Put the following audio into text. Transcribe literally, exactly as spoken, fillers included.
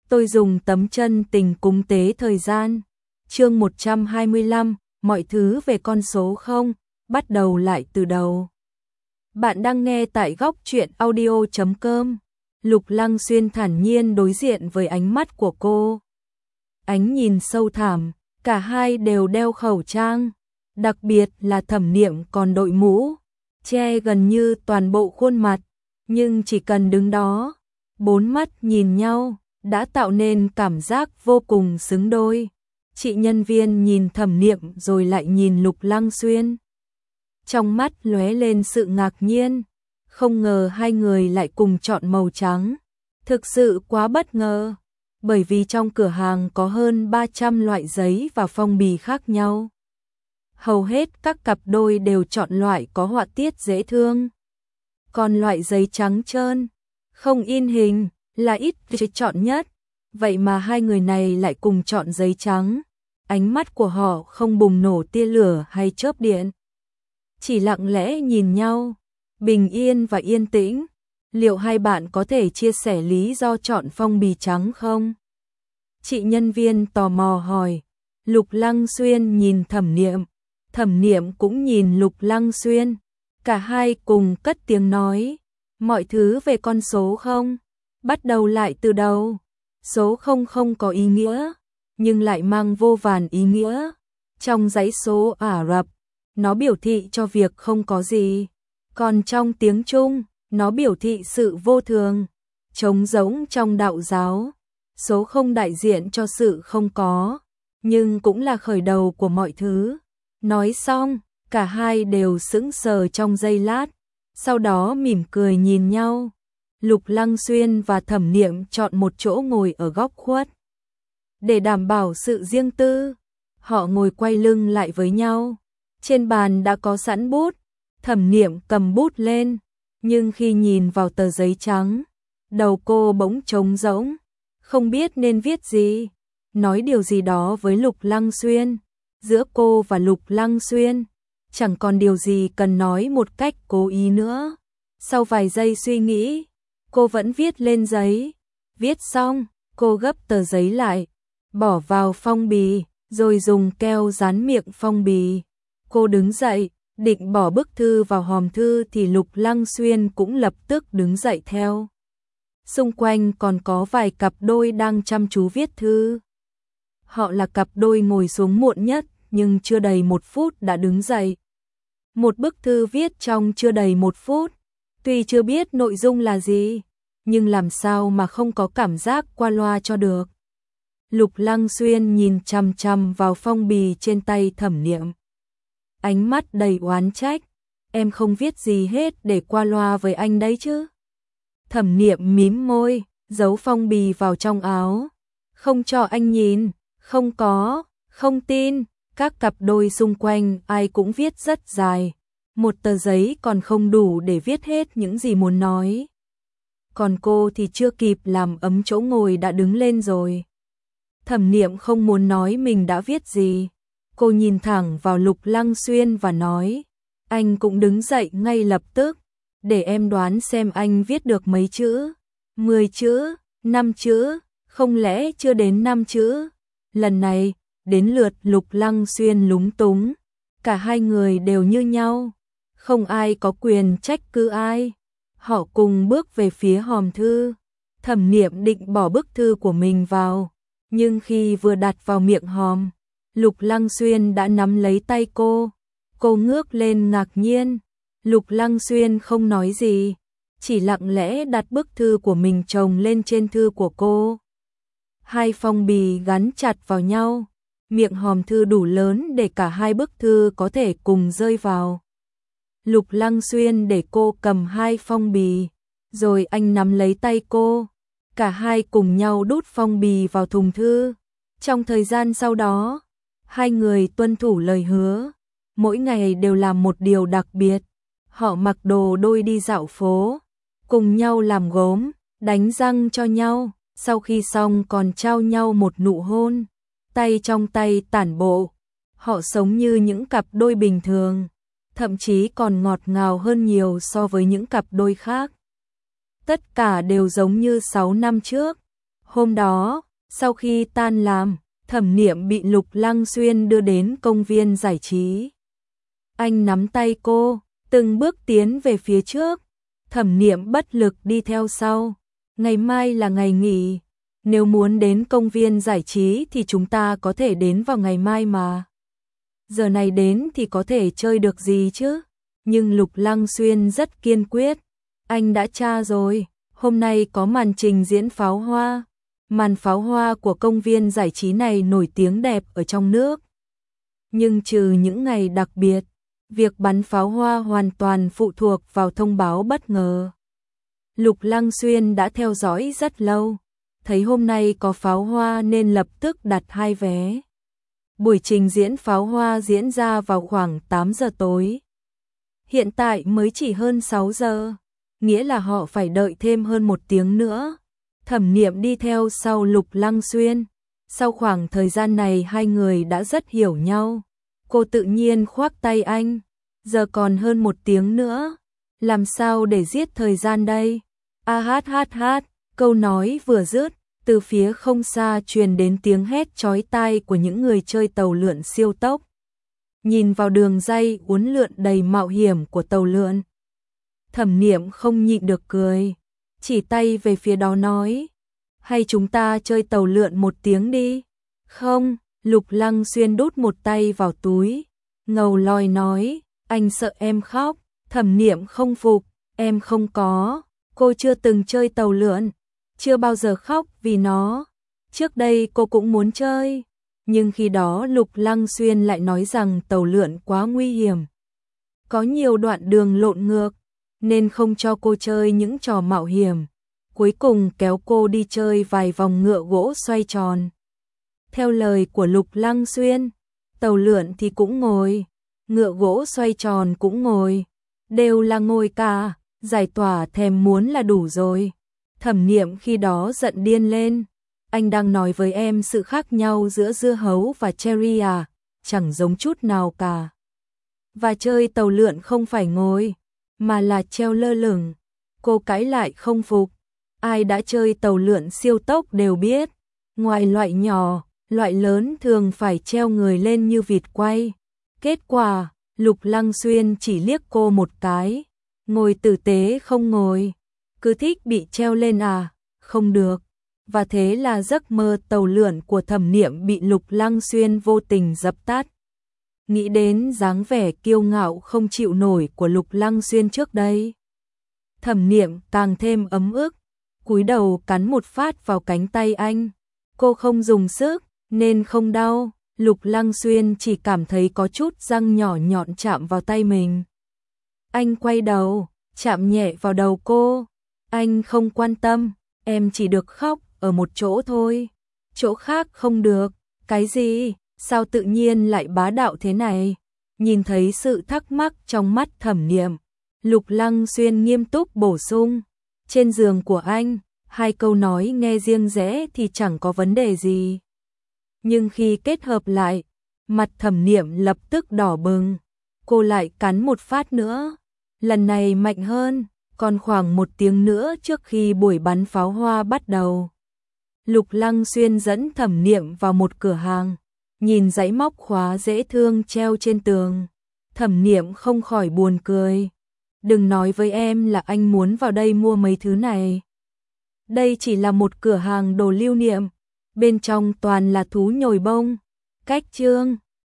tôi dùng tấm chân tình cúng tế thời gian. Chương một trăm hai mươi lăm, mọi thứ về con số không, bắt đầu lại từ đầu. Bạn đang nghe tại góc truyện audio chấm com. Lục Lăng Xuyên thản nhiên đối diện với ánh mắt của cô. Ánh nhìn sâu thẳm, cả hai đều đeo khẩu trang, đặc biệt là Thẩm Niệm còn đội mũ, che gần như toàn bộ khuôn mặt, nhưng chỉ cần đứng đó, bốn mắt nhìn nhau, đã tạo nên cảm giác vô cùng xứng đôi. Chị nhân viên nhìn Thẩm Niệm rồi lại nhìn Lục Lăng Xuyên. Trong mắt lóe lên sự ngạc nhiên, không ngờ hai người lại cùng chọn màu trắng. Thực sự quá bất ngờ, bởi vì trong cửa hàng có hơn ba trăm loại giấy và phong bì khác nhau. Hầu hết các cặp đôi đều chọn loại có họa tiết dễ thương. Còn loại giấy trắng trơn, không in hình, là ít chọn nhất. Vậy mà hai người này lại cùng chọn giấy trắng. Ánh mắt của họ không bùng nổ tia lửa hay chớp điện, chỉ lặng lẽ nhìn nhau, bình yên và yên tĩnh. Liệu hai bạn có thể chia sẻ lý do chọn phong bì trắng không? Chị nhân viên tò mò hỏi. Lục Lăng Xuyên nhìn Thẩm Niệm, Thẩm Niệm cũng nhìn Lục Lăng Xuyên. Cả hai cùng cất tiếng nói, mọi thứ về con số không, bắt đầu lại từ đầu. Số không không có ý nghĩa, nhưng lại mang vô vàn ý nghĩa. Trong dãy số Ả Rập, nó biểu thị cho việc không có gì. Còn trong tiếng Trung, nó biểu thị sự vô thường, trống rỗng. Trong đạo giáo, số không đại diện cho sự không có, nhưng cũng là khởi đầu của mọi thứ. Nói xong, cả hai đều sững sờ trong giây lát, sau đó mỉm cười nhìn nhau. Lục Lăng Xuyên và Thẩm Niệm chọn một chỗ ngồi ở góc khuất. Để đảm bảo sự riêng tư, họ ngồi quay lưng lại với nhau. Trên bàn đã có sẵn bút, Thẩm Niệm cầm bút lên, nhưng khi nhìn vào tờ giấy trắng, đầu cô bỗng trống rỗng, không biết nên viết gì, nói điều gì đó với Lục Lăng Xuyên. Giữa cô và Lục Lăng Xuyên, chẳng còn điều gì cần nói một cách cố ý nữa. Sau vài giây suy nghĩ, cô vẫn viết lên giấy. Viết xong, cô gấp tờ giấy lại, bỏ vào phong bì, rồi dùng keo dán miệng phong bì. Cô đứng dậy, định bỏ bức thư vào hòm thư thì Lục Lăng Xuyên cũng lập tức đứng dậy theo. Xung quanh còn có vài cặp đôi đang chăm chú viết thư. Họ là cặp đôi ngồi xuống muộn nhất, nhưng chưa đầy một phút đã đứng dậy. Một bức thư viết trong chưa đầy một phút, tuy chưa biết nội dung là gì, nhưng làm sao mà không có cảm giác qua loa cho được. Lục Lăng Xuyên nhìn chằm chằm vào phong bì trên tay Thẩm Niệm, ánh mắt đầy oán trách. Em không viết gì hết để qua loa với anh đấy chứ? Thẩm Niệm mím môi, giấu phong bì vào trong áo, không cho anh nhìn. Không có, không tin. Các cặp đôi xung quanh ai cũng viết rất dài, một tờ giấy còn không đủ để viết hết những gì muốn nói. Còn cô thì chưa kịp làm ấm chỗ ngồi đã đứng lên rồi. Thẩm Niệm không muốn nói mình đã viết gì. Cô nhìn thẳng vào Lục Lăng Xuyên và nói, anh cũng đứng dậy ngay lập tức. Để em đoán xem anh viết được mấy chữ? Mười chữ, năm chữ, không lẽ chưa đến năm chữ? Lần này, đến lượt Lục Lăng Xuyên lúng túng. Cả hai người đều như nhau, không ai có quyền trách cứ ai. Họ cùng bước về phía hòm thư. Thẩm Niệm định bỏ bức thư của mình vào, nhưng khi vừa đặt vào miệng hòm, Lục Lăng Xuyên đã nắm lấy tay cô. Cô ngước lên ngạc nhiên. Lục Lăng Xuyên không nói gì, chỉ lặng lẽ đặt bức thư của mình chồng lên trên thư của cô. Hai phong bì gắn chặt vào nhau, miệng hòm thư đủ lớn để cả hai bức thư có thể cùng rơi vào. Lục Lăng Xuyên để cô cầm hai phong bì, rồi anh nắm lấy tay cô. Cả hai cùng nhau đút phong bì vào thùng thư. Trong thời gian sau đó, hai người tuân thủ lời hứa, mỗi ngày đều làm một điều đặc biệt. Họ mặc đồ đôi đi dạo phố, cùng nhau làm gốm, đánh răng cho nhau. Sau khi xong còn trao nhau một nụ hôn, tay trong tay tản bộ. Họ sống như những cặp đôi bình thường, thậm chí còn ngọt ngào hơn nhiều so với những cặp đôi khác. Tất cả đều giống như sáu năm trước. Hôm đó, sau khi tan làm, Thẩm Niệm bị Lục Lăng Xuyên đưa đến công viên giải trí. Anh nắm tay cô, từng bước tiến về phía trước. Thẩm Niệm bất lực đi theo sau. Ngày mai là ngày nghỉ, nếu muốn đến công viên giải trí thì chúng ta có thể đến vào ngày mai mà. Giờ này đến thì có thể chơi được gì chứ? Nhưng Lục Lăng Xuyên rất kiên quyết. Anh đã tra rồi, hôm nay có màn trình diễn pháo hoa. Màn pháo hoa của công viên giải trí này nổi tiếng đẹp ở trong nước. Nhưng trừ những ngày đặc biệt, việc bắn pháo hoa hoàn toàn phụ thuộc vào thông báo bất ngờ. Lục Lăng Xuyên đã theo dõi rất lâu, thấy hôm nay có pháo hoa nên lập tức đặt hai vé. Buổi trình diễn pháo hoa diễn ra vào khoảng tám giờ tối. Hiện tại mới chỉ hơn sáu giờ, nghĩa là họ phải đợi thêm hơn một tiếng nữa. Thẩm Niệm đi theo sau Lục Lăng Xuyên. Sau khoảng thời gian này hai người đã rất hiểu nhau. Cô tự nhiên khoác tay anh. Giờ còn hơn một tiếng nữa. Làm sao để giết thời gian đây? A hát hát hát. Câu nói vừa dứt, từ phía không xa truyền đến tiếng hét chói tai của những người chơi tàu lượn siêu tốc. Nhìn vào đường ray uốn lượn đầy mạo hiểm của tàu lượn, Thẩm Niệm không nhịn được cười, chỉ tay về phía đó nói, hay chúng ta chơi tàu lượn một tiếng đi? Không, Lục Lăng Xuyên đút một tay vào túi, ngầu lòi nói, anh sợ em khóc. Thẩm Niệm không phục, em không có, cô chưa từng chơi tàu lượn, chưa bao giờ khóc vì nó. Trước đây cô cũng muốn chơi, nhưng khi đó Lục Lăng Xuyên lại nói rằng tàu lượn quá nguy hiểm, có nhiều đoạn đường lộn ngược, nên không cho cô chơi những trò mạo hiểm. Cuối cùng kéo cô đi chơi vài vòng ngựa gỗ xoay tròn. Theo lời của Lục Lăng Xuyên, tàu lượn thì cũng ngồi, ngựa gỗ xoay tròn cũng ngồi, đều là ngồi cả, giải tỏa thèm muốn là đủ rồi. Thẩm Niệm khi đó giận điên lên, anh đang nói với em sự khác nhau giữa dưa hấu và cherry à, chẳng giống chút nào cả. Và chơi tàu lượn không phải ngồi, mà là treo lơ lửng. Cô cãi lại không phục, ai đã chơi tàu lượn siêu tốc đều biết, ngoài loại nhỏ, loại lớn thường phải treo người lên như vịt quay. Kết quả, Lục Lăng Xuyên chỉ liếc cô một cái, ngồi tử tế không ngồi, cứ thích bị treo lên à, không được. Và thế là giấc mơ tàu lượn của Thẩm Niệm bị Lục Lăng Xuyên vô tình dập tắt. Nghĩ đến dáng vẻ kiêu ngạo không chịu nổi của Lục Lăng Xuyên trước đây, Thẩm Niệm càng thêm ấm ức, cúi đầu cắn một phát vào cánh tay anh. Cô không dùng sức nên không đau, Lục Lăng Xuyên chỉ cảm thấy có chút răng nhỏ nhọn chạm vào tay mình. Anh quay đầu, chạm nhẹ vào đầu cô. Anh không quan tâm, em chỉ được khóc ở một chỗ thôi, chỗ khác không được. Cái gì? Sao tự nhiên lại bá đạo thế này? Nhìn thấy sự thắc mắc trong mắt Thẩm Niệm, Lục Lăng Xuyên nghiêm túc bổ sung, trên giường của anh, hai câu nói nghe riêng rẽ thì chẳng có vấn đề gì. Nhưng khi kết hợp lại, mặt Thẩm Niệm lập tức đỏ bừng, cô lại cắn một phát nữa, lần này mạnh hơn, còn khoảng một tiếng nữa trước khi buổi bắn pháo hoa bắt đầu. Lục Lăng Xuyên dẫn Thẩm Niệm vào một cửa hàng, nhìn dãy móc khóa dễ thương treo trên tường, Thẩm Niệm không khỏi buồn cười. Đừng nói với em là anh muốn vào đây mua mấy thứ này. Đây chỉ là một cửa hàng đồ lưu niệm, bên trong toàn là thú nhồi bông. Cách chương